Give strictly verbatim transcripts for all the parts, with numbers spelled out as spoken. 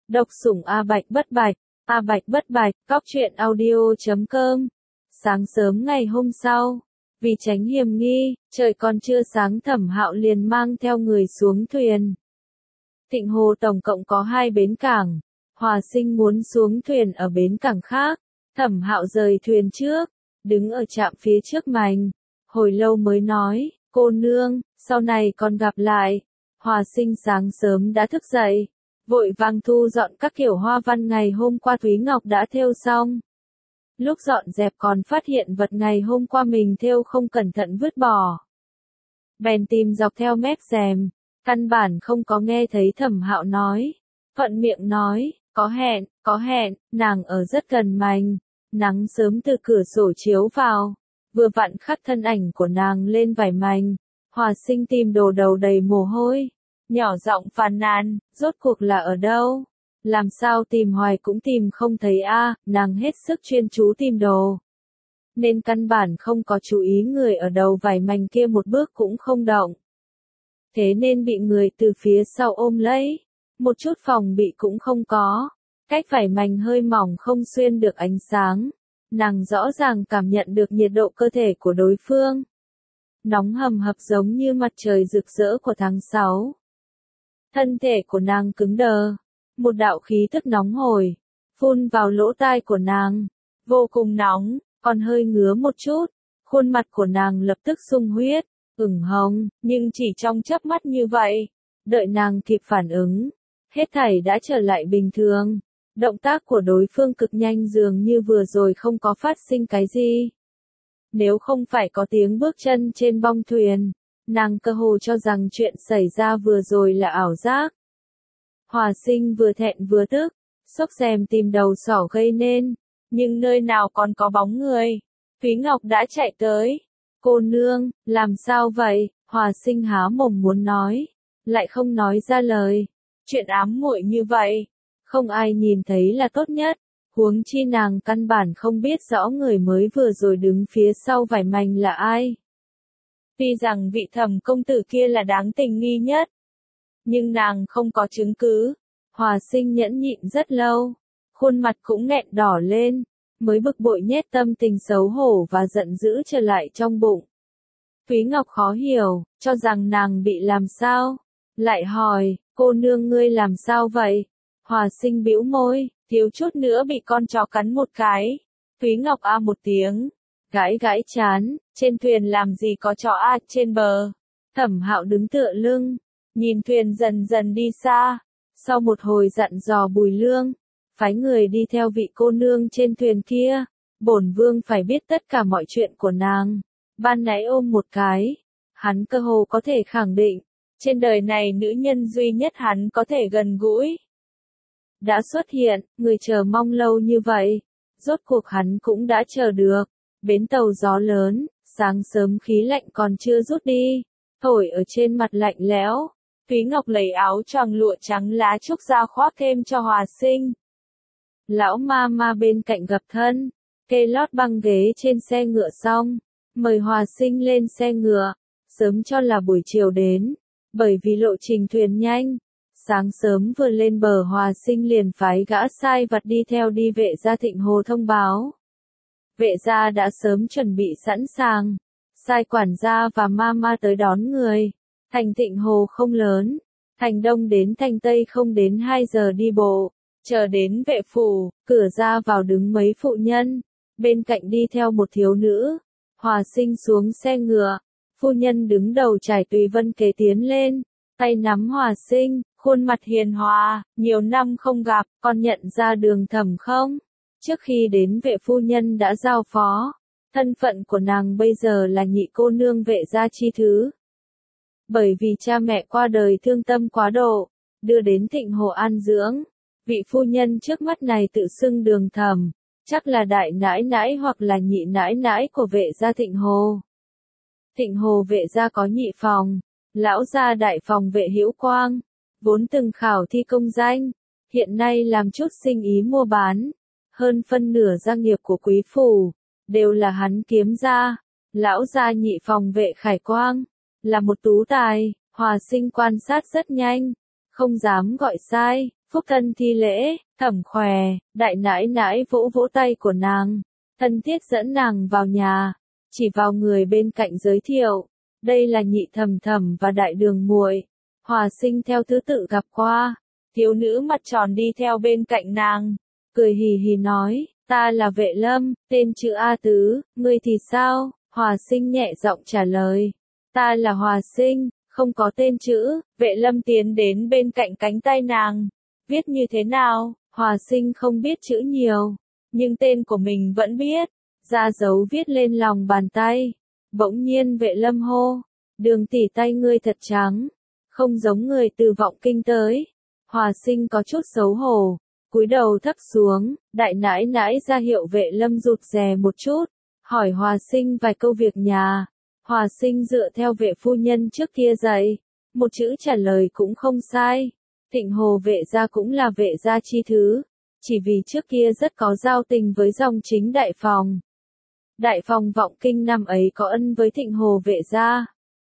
Độc sủng A Bạch Bất Bạch, A Bạch Bất Bạch, cóc truyện audio chấm com. Sáng sớm ngày hôm sau, vì tránh hiểm nghi, trời còn chưa sáng Thẩm Hạo liền mang theo người xuống thuyền. Thịnh Hồ tổng cộng có hai bến cảng, Hòa Sinh muốn xuống thuyền ở bến cảng khác, Thẩm Hạo rời thuyền trước, đứng ở trạm phía trước mành, hồi lâu mới nói, cô nương, sau này còn gặp lại. Hòa Sinh sáng sớm đã thức dậy, vội vàng thu dọn các kiểu hoa văn ngày hôm qua Thúy Ngọc đã thêu xong. Lúc dọn dẹp còn phát hiện vật ngày hôm qua mình thêu không cẩn thận vứt bỏ. Bèn tìm dọc theo mép rèm, căn bản không có nghe thấy Thẩm Hạo nói. Thuận miệng nói, có hẹn, có hẹn, nàng ở rất gần mành. Nắng sớm từ cửa sổ chiếu vào, vừa vặn khắc thân ảnh của nàng lên vải mành. Hòa Sinh tìm đồ đầu đầy mồ hôi, nhỏ giọng phàn nàn, rốt cuộc là ở đâu? Làm sao tìm hoài cũng tìm không thấy a, à, nàng hết sức chuyên chú tìm đồ. Nên căn bản không có chú ý người ở đầu vải mành kia một bước cũng không động. Thế nên bị người từ phía sau ôm lấy, một chút phòng bị cũng không có. Cách vải mành hơi mỏng không xuyên được ánh sáng, nàng rõ ràng cảm nhận được nhiệt độ cơ thể của đối phương. Nóng hầm hập giống như mặt trời rực rỡ của tháng sáu. Thân thể của nàng cứng đờ, một đạo khí tức nóng hổi, phun vào lỗ tai của nàng, vô cùng nóng, còn hơi ngứa một chút, khuôn mặt của nàng lập tức sung huyết, ửng hồng, nhưng chỉ trong chớp mắt như vậy, đợi nàng kịp phản ứng, hết thảy đã trở lại bình thường. Động tác của đối phương cực nhanh dường như vừa rồi không có phát sinh cái gì. Nếu không phải có tiếng bước chân trên bong thuyền, nàng cơ hồ cho rằng chuyện xảy ra vừa rồi là ảo giác. Hòa Sinh vừa thẹn vừa tức, xốc rèm tìm đầu sỏ gây nên, nhưng nơi nào còn có bóng người. Thúy Ngọc đã chạy tới. Cô nương, làm sao vậy? Hòa Sinh há mồm muốn nói, lại không nói ra lời. Chuyện ám muội như vậy, không ai nhìn thấy là tốt nhất, huống chi nàng căn bản không biết rõ người mới vừa rồi đứng phía sau vải mành là ai. Tuy rằng vị Thẩm công tử kia là đáng tình nghi nhất, nhưng nàng không có chứng cứ. Hòa Sinh nhẫn nhịn rất lâu, khuôn mặt cũng nghẹn đỏ lên, mới bực bội nhét tâm tình xấu hổ và giận dữ trở lại trong bụng. Thúy Ngọc khó hiểu, cho rằng nàng bị làm sao, lại hỏi, cô nương ngươi làm sao vậy? Hòa Sinh bĩu môi, thiếu chút nữa bị con chó cắn một cái. Thúy Ngọc a một tiếng, gãi gãi chán, trên thuyền làm gì có chó a, trên bờ. Thẩm Hạo đứng tựa lưng, nhìn thuyền dần dần đi xa. Sau một hồi dặn dò Bùi Lương, phái người đi theo vị cô nương trên thuyền kia. Bổn vương phải biết tất cả mọi chuyện của nàng. Ban nãy ôm một cái, hắn cơ hồ có thể khẳng định, trên đời này nữ nhân duy nhất hắn có thể gần gũi đã xuất hiện, người chờ mong lâu như vậy, rốt cuộc hắn cũng đã chờ được. Bến tàu gió lớn, sáng sớm khí lạnh còn chưa rút đi, thổi ở trên mặt lạnh lẽo. Thúy Ngọc lấy áo choàng lụa trắng lá trúc ra khoác thêm cho Hòa Sinh. Lão ma ma bên cạnh gập thân, kê lót băng ghế trên xe ngựa xong, mời Hòa Sinh lên xe ngựa, sớm cho là buổi chiều đến, bởi vì lộ trình thuyền nhanh. Sáng sớm vừa lên bờ Hòa Sinh liền phái gã sai vặt đi theo đi vệ gia Thịnh Hồ thông báo. Vệ gia đã sớm chuẩn bị sẵn sàng, sai quản gia và ma ma tới đón người. Thành Thịnh Hồ không lớn, thành đông đến thành tây không đến hai giờ đi bộ. Chờ đến vệ phủ, cửa ra vào đứng mấy phụ nhân, bên cạnh đi theo một thiếu nữ. Hòa Sinh xuống xe ngựa, phu nhân đứng đầu trải tùy vân kế tiến lên, tay nắm Hòa Sinh, khuôn mặt hiền hòa, nhiều năm không gặp, con nhận ra Đường Thẩm không? Trước khi đến vệ phu nhân đã giao phó, thân phận của nàng bây giờ là nhị cô nương vệ gia chi thứ. Bởi vì cha mẹ qua đời thương tâm quá độ, đưa đến Thịnh Hồ an dưỡng, vị phu nhân trước mắt này tự xưng Đường Thẩm, chắc là đại nãi nãi hoặc là nhị nãi nãi của vệ gia Thịnh Hồ. Thịnh Hồ vệ gia có nhị phòng, lão gia đại phòng vệ Hữu Quang, vốn từng khảo thi công danh, hiện nay làm chút sinh ý mua bán, hơn phân nửa gia nghiệp của quý phủ, đều là hắn kiếm ra. Lão gia nhị phòng vệ Khải Quang, là một tú tài. Hòa Sinh quan sát rất nhanh, không dám gọi sai, Phúc thân thi lễ, thẩm khòe, đại nãi nãi vỗ vỗ tay của nàng, thân thiết dẫn nàng vào nhà, chỉ vào người bên cạnh giới thiệu, đây là nhị thẩm thẩm và đại đường muội. Hòa Sinh theo thứ tự gặp qua, thiếu nữ mặt tròn đi theo bên cạnh nàng, cười hì hì nói, ta là Vệ Lâm, tên chữ A Tứ, ngươi thì sao? Hòa Sinh nhẹ giọng trả lời, ta là Hòa Sinh, không có tên chữ. Vệ Lâm tiến đến bên cạnh cánh tay nàng, viết như thế nào? Hòa Sinh không biết chữ nhiều, nhưng tên của mình vẫn biết, ra dấu viết lên lòng bàn tay. Bỗng nhiên Vệ Lâm hô, Đường tỷ tay ngươi thật trắng, không giống người từ Vọng Kinh tới. Hòa Sinh có chút xấu hổ, cúi đầu thấp xuống, đại nãi nãi ra hiệu Vệ Lâm rụt rè một chút, hỏi Hòa Sinh vài câu việc nhà. Hòa Sinh dựa theo Vệ phu nhân trước kia dạy, một chữ trả lời cũng không sai. Thịnh Hồ Vệ gia cũng là Vệ gia chi thứ, chỉ vì trước kia rất có giao tình với dòng chính đại phòng. Đại phòng Vọng Kinh năm ấy có ân với Thịnh Hồ Vệ gia,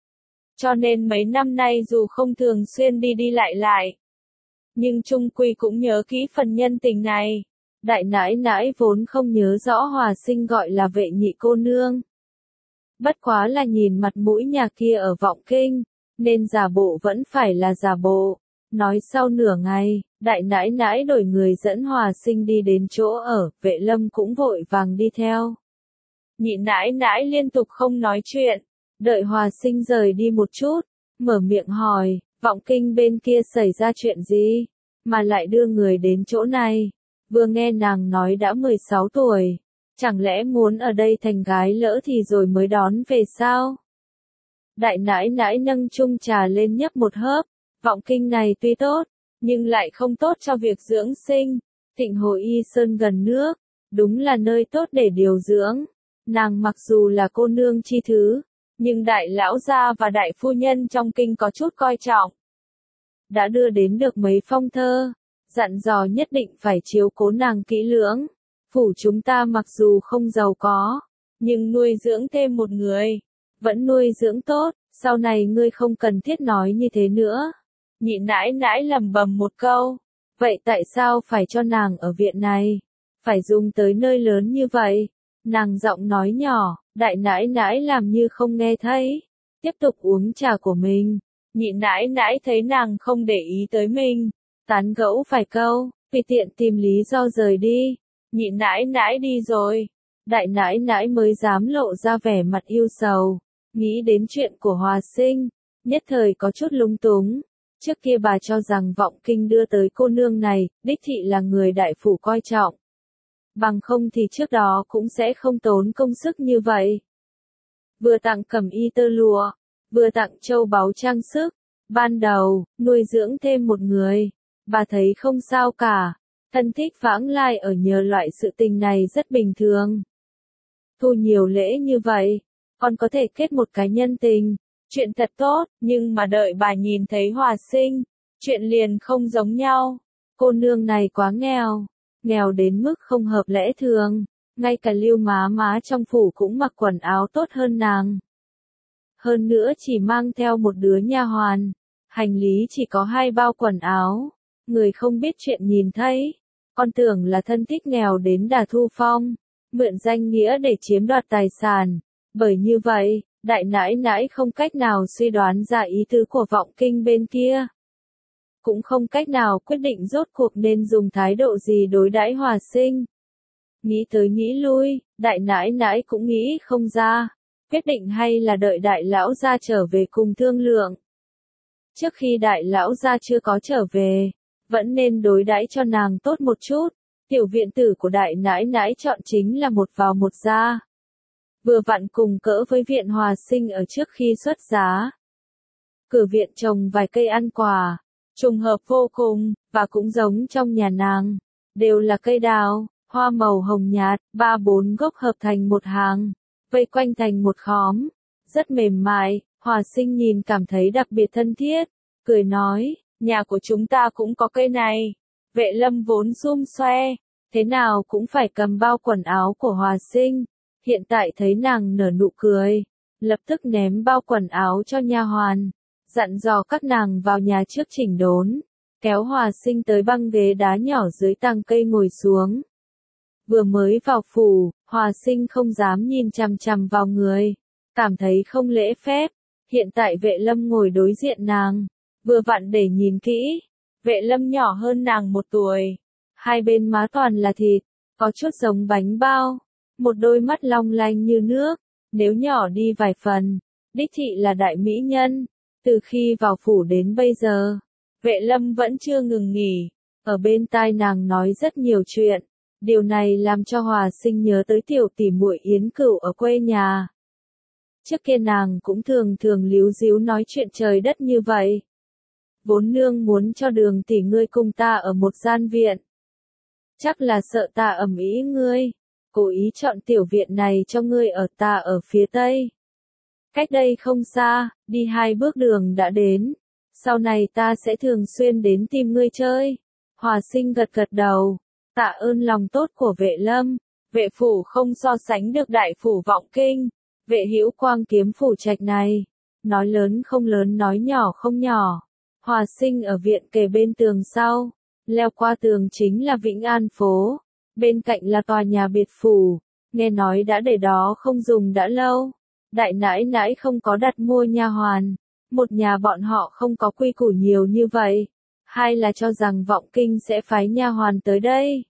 cho nên mấy năm nay dù không thường xuyên đi đi lại lại, nhưng chung quy cũng nhớ kỹ phần nhân tình này. Đại nãi nãi vốn không nhớ rõ Hòa Sinh gọi là Vệ nhị cô nương. Bất quá là nhìn mặt mũi nhà kia ở Vọng Kinh, nên giả bộ vẫn phải là giả bộ. Nói sau nửa ngày, đại nãi nãi đổi người dẫn Hòa Sinh đi đến chỗ ở, Vệ Lâm cũng vội vàng đi theo. Nhị nãi nãi liên tục không nói chuyện, đợi Hòa Sinh rời đi một chút, mở miệng hỏi, Vọng Kinh bên kia xảy ra chuyện gì, mà lại đưa người đến chỗ này. Vừa nghe nàng nói đã mười sáu tuổi, chẳng lẽ muốn ở đây thành gái lỡ thì rồi mới đón về sao? Đại nãi nãi nâng chung trà lên nhấp một hớp, Vọng Kinh này tuy tốt, nhưng lại không tốt cho việc dưỡng sinh. Thịnh Hồ Y Sơn gần nước, đúng là nơi tốt để điều dưỡng. Nàng mặc dù là cô nương chi thứ, nhưng đại lão gia và đại phu nhân trong kinh có chút coi trọng. Đã đưa đến được mấy phong thơ, dặn dò nhất định phải chiếu cố nàng kỹ lưỡng. Phủ chúng ta mặc dù không giàu có, nhưng nuôi dưỡng thêm một người, vẫn nuôi dưỡng tốt, sau này ngươi không cần thiết nói như thế nữa. Nhị nãi nãi lẩm bẩm một câu, vậy tại sao phải cho nàng ở viện này, phải dùng tới nơi lớn như vậy? Nàng giọng nói nhỏ, đại nãi nãi làm như không nghe thấy, tiếp tục uống trà của mình. Nhị nãi nãi thấy nàng không để ý tới mình, tán gẫu vài câu, vì tiện tìm lý do rời đi. Nhị nãi nãi đi rồi, đại nãi nãi mới dám lộ ra vẻ mặt yêu sầu, nghĩ đến chuyện của Hòa Sinh, nhất thời có chút lung túng. Trước kia bà cho rằng Vọng Kinh đưa tới cô nương này, đích thị là người đại phủ coi trọng. Bằng không thì trước đó cũng sẽ không tốn công sức như vậy. Vừa tặng cẩm y tơ lụa, vừa tặng châu báu trang sức, ban đầu, nuôi dưỡng thêm một người, bà thấy không sao cả, thân thích vãng lai ở nhờ loại sự tình này rất bình thường. Thu nhiều lễ như vậy, còn có thể kết một cái nhân tình, chuyện thật tốt, nhưng mà đợi bà nhìn thấy Hòa Sinh, chuyện liền không giống nhau. Cô nương này quá nghèo, nghèo đến mức không hợp lẽ thường, ngay cả Lưu má má trong phủ cũng mặc quần áo tốt hơn nàng. Hơn nữa chỉ mang theo một đứa nha hoàn, hành lý chỉ có hai bao quần áo, người không biết chuyện nhìn thấy, con tưởng là thân thích nghèo đến Đà Thu Phong, mượn danh nghĩa để chiếm đoạt tài sản. Bởi như vậy, đại nãi nãi không cách nào suy đoán ra ý tứ của Vọng Kinh bên kia, cũng không cách nào quyết định rốt cuộc nên dùng thái độ gì đối đãi Hòa Sinh. Nghĩ tới nghĩ lui, đại nãi nãi cũng nghĩ không ra, quyết định hay là đợi đại lão gia trở về cùng thương lượng. Trước khi đại lão gia chưa có trở về, vẫn nên đối đãi cho nàng tốt một chút. Tiểu viện tử của đại nãi nãi chọn chính là một vào một ra, vừa vặn cùng cỡ với viện Hòa Sinh ở trước khi xuất giá. Cửa viện trồng vài cây ăn quả, trùng hợp vô cùng, và cũng giống trong nhà nàng, đều là cây đào, hoa màu hồng nhạt, ba bốn gốc hợp thành một hàng, vây quanh thành một khóm, rất mềm mại. Hòa Sinh nhìn cảm thấy đặc biệt thân thiết, cười nói, nhà của chúng ta cũng có cây này. Vệ Lâm vốn xum xoe, thế nào cũng phải cầm bao quần áo của Hòa Sinh, hiện tại thấy nàng nở nụ cười, lập tức ném bao quần áo cho nha hoàn, dặn dò các nàng vào nhà trước chỉnh đốn. kéo Hòa Sinh tới băng ghế đá nhỏ dưới tàng cây ngồi xuống. Vừa mới vào phủ, Hòa Sinh không dám nhìn chằm chằm vào người, cảm thấy không lễ phép. Hiện tại Vệ Lâm ngồi đối diện nàng, vừa vặn để nhìn kỹ. Vệ Lâm nhỏ hơn nàng một tuổi, hai bên má toàn là thịt, có chút giống bánh bao, một đôi mắt long lanh như nước, nếu nhỏ đi vài phần, đích thị là đại mỹ nhân. Từ khi vào phủ đến bây giờ, Vệ Lâm vẫn chưa ngừng nghỉ, ở bên tai nàng nói rất nhiều chuyện. Điều này làm cho Hòa Sinh nhớ tới tiểu tỷ muội Yến Cửu ở quê nhà. Trước kia nàng cũng thường thường líu díu nói chuyện trời đất như vậy. Vốn nương muốn cho Đường tỷ ngươi cùng ta ở một gian viện. Chắc là sợ ta ầm ĩ ngươi, cố ý chọn tiểu viện này cho ngươi ở, ta ở phía tây. Cách đây không xa, đi hai bước đường đã đến. Sau này ta sẽ thường xuyên đến tìm ngươi chơi. Hòa Sinh gật gật đầu, tạ ơn lòng tốt của Vệ Lâm. Vệ phủ không so sánh được đại phủ Vọng Kinh. Vệ Hữu Quang kiếm phủ trạch này, nói lớn không lớn, nói nhỏ không nhỏ. Hòa Sinh ở viện kề bên tường sau, leo qua tường chính là Vĩnh An phố, bên cạnh là tòa nhà biệt phủ, nghe nói đã để đó không dùng đã lâu. Đại nãi nãi không có đặt mua nha hoàn, một nhà bọn họ không có quy củ nhiều như vậy, hai là cho rằng Vọng Kinh sẽ phái nha hoàn tới đây.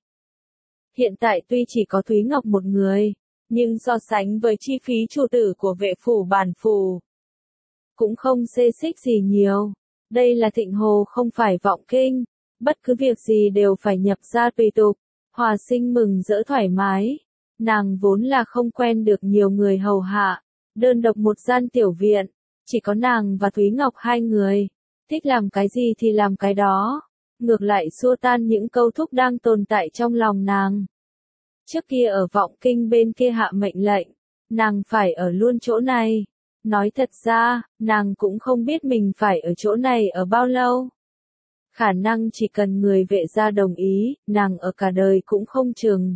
Hiện tại tuy chỉ có Thúy Ngọc một người, nhưng so sánh với chi phí chủ tử của vệ phủ bản phủ, cũng không xê xích gì nhiều. Đây là Thịnh Hồ không phải Vọng Kinh, bất cứ việc gì đều phải nhập ra tùy tục. Hòa Sinh mừng rỡ thoải mái, nàng vốn là không quen được nhiều người hầu hạ, đơn độc một gian tiểu viện, chỉ có nàng và Thúy Ngọc hai người, thích làm cái gì thì làm cái đó, ngược lại xua tan những câu thúc đang tồn tại trong lòng nàng. Trước kia ở Vọng Kinh bên kia hạ mệnh lệnh, nàng phải ở luôn chỗ này. Nói thật ra, nàng cũng không biết mình phải ở chỗ này ở bao lâu. Khả năng chỉ cần người Vệ gia đồng ý, nàng ở cả đời cũng không chừng.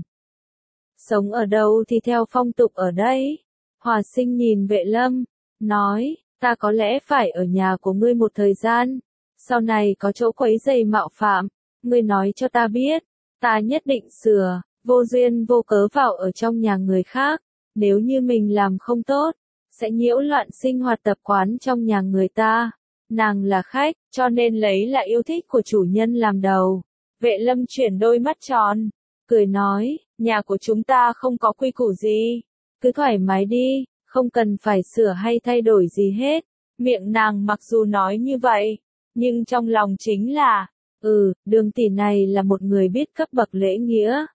Sống ở đâu thì theo phong tục ở đây. Hòa Sinh nhìn Vệ Lâm, nói, ta có lẽ phải ở nhà của ngươi một thời gian. Sau này có chỗ quấy rầy mạo phạm, ngươi nói cho ta biết, ta nhất định sửa, vô duyên vô cớ vào ở trong nhà người khác. Nếu như mình làm không tốt, sẽ nhiễu loạn sinh hoạt tập quán trong nhà người ta. Nàng là khách, cho nên lấy là yêu thích của chủ nhân làm đầu. Vệ Lâm chuyển đôi mắt tròn, cười nói, nhà của chúng ta không có quy củ gì, cứ thoải mái đi, không cần phải sửa hay thay đổi gì hết. Miệng nàng mặc dù nói như vậy, nhưng trong lòng chính là, ừ, Đường tỷ này là một người biết cấp bậc lễ nghĩa.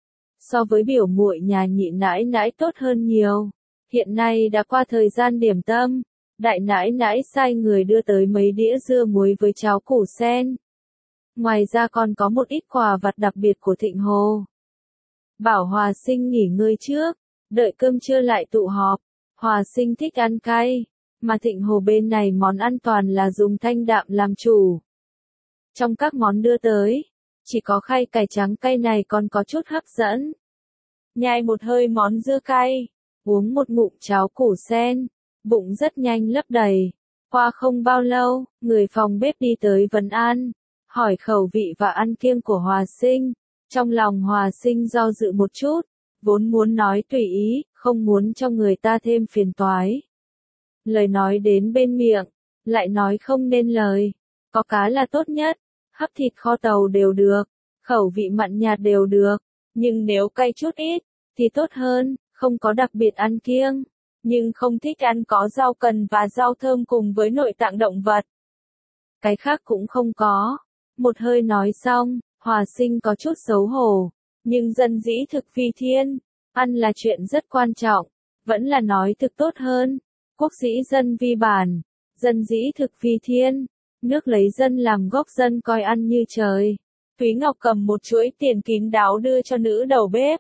So với biểu muội nhà nhị nãi nãi tốt hơn nhiều. Hiện nay đã qua thời gian điểm tâm, đại nãi nãi sai người đưa tới mấy đĩa dưa muối với cháo củ sen. Ngoài ra còn có một ít quà vặt đặc biệt của Thịnh Hồ. Bảo Hòa Sinh nghỉ ngơi trước, đợi cơm trưa lại tụ họp. Hòa Sinh thích ăn cay, mà Thịnh Hồ bên này món ăn toàn là dùng thanh đạm làm chủ. Trong các món đưa tới, chỉ có khay cải trắng cay này còn có chút hấp dẫn. Nhai một hơi món dưa cay, uống một ngụm cháo củ sen, bụng rất nhanh lấp đầy. Qua không bao lâu, người phòng bếp đi tới vấn an, hỏi khẩu vị và ăn kiêng của Hòa Sinh. Trong lòng Hòa Sinh do dự một chút, vốn muốn nói tùy ý, không muốn cho người ta thêm phiền toái. Lời nói đến bên miệng, lại nói không nên lời. Có cá là tốt nhất, hấp thịt kho tàu đều được, khẩu vị mặn nhạt đều được, nhưng nếu cay chút ít, thì tốt hơn. Không có đặc biệt ăn kiêng, nhưng không thích ăn có rau cần và rau thơm cùng với nội tạng động vật. Cái khác cũng không có. Một hơi nói xong, Hòa Sinh có chút xấu hổ, nhưng dân dĩ thực phi thiên, ăn là chuyện rất quan trọng, vẫn là nói thực tốt hơn. Quốc dĩ dân vi bản, dân dĩ thực phi thiên, nước lấy dân làm gốc, dân coi ăn như trời. Thúy Ngọc cầm một chuỗi tiền kín đáo đưa cho nữ đầu bếp.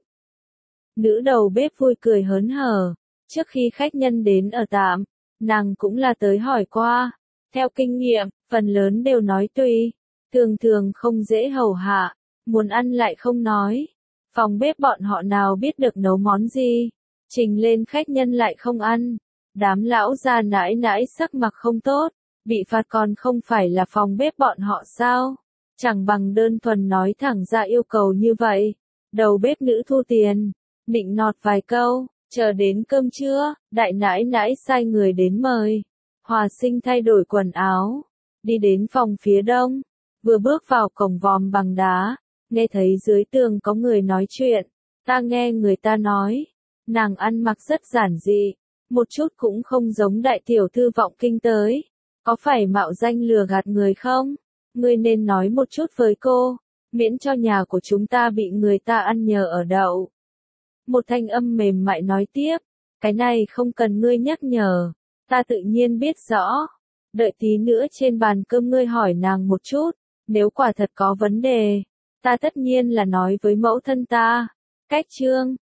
Nữ đầu bếp vui cười hớn hở, trước khi khách nhân đến ở tạm, nàng cũng là tới hỏi qua. Theo kinh nghiệm, phần lớn đều nói tùy, thường thường không dễ hầu hạ, muốn ăn lại không nói. Phòng bếp bọn họ nào biết được nấu món gì, trình lên khách nhân lại không ăn. Đám lão già nãi nãi sắc mặt không tốt, bị phạt còn không phải là phòng bếp bọn họ sao? Chẳng bằng đơn thuần nói thẳng ra yêu cầu như vậy. Đầu bếp nữ thu tiền, nịnh nọt vài câu, chờ đến cơm trưa, đại nãi nãi sai người đến mời. Hòa Sinh thay đổi quần áo, đi đến phòng phía đông, vừa bước vào cổng vòm bằng đá, nghe thấy dưới tường có người nói chuyện. Ta nghe người ta nói, nàng ăn mặc rất giản dị, một chút cũng không giống đại tiểu thư vọng kinh tới. Có phải mạo danh lừa gạt người không? Ngươi nên nói một chút với cô, miễn cho nhà của chúng ta bị người ta ăn nhờ ở đậu. Một thanh âm mềm mại nói tiếp, cái này không cần ngươi nhắc nhở, ta tự nhiên biết rõ. Đợi tí nữa trên bàn cơm ngươi hỏi nàng một chút, nếu quả thật có vấn đề, ta tất nhiên là nói với mẫu thân ta. Cách chương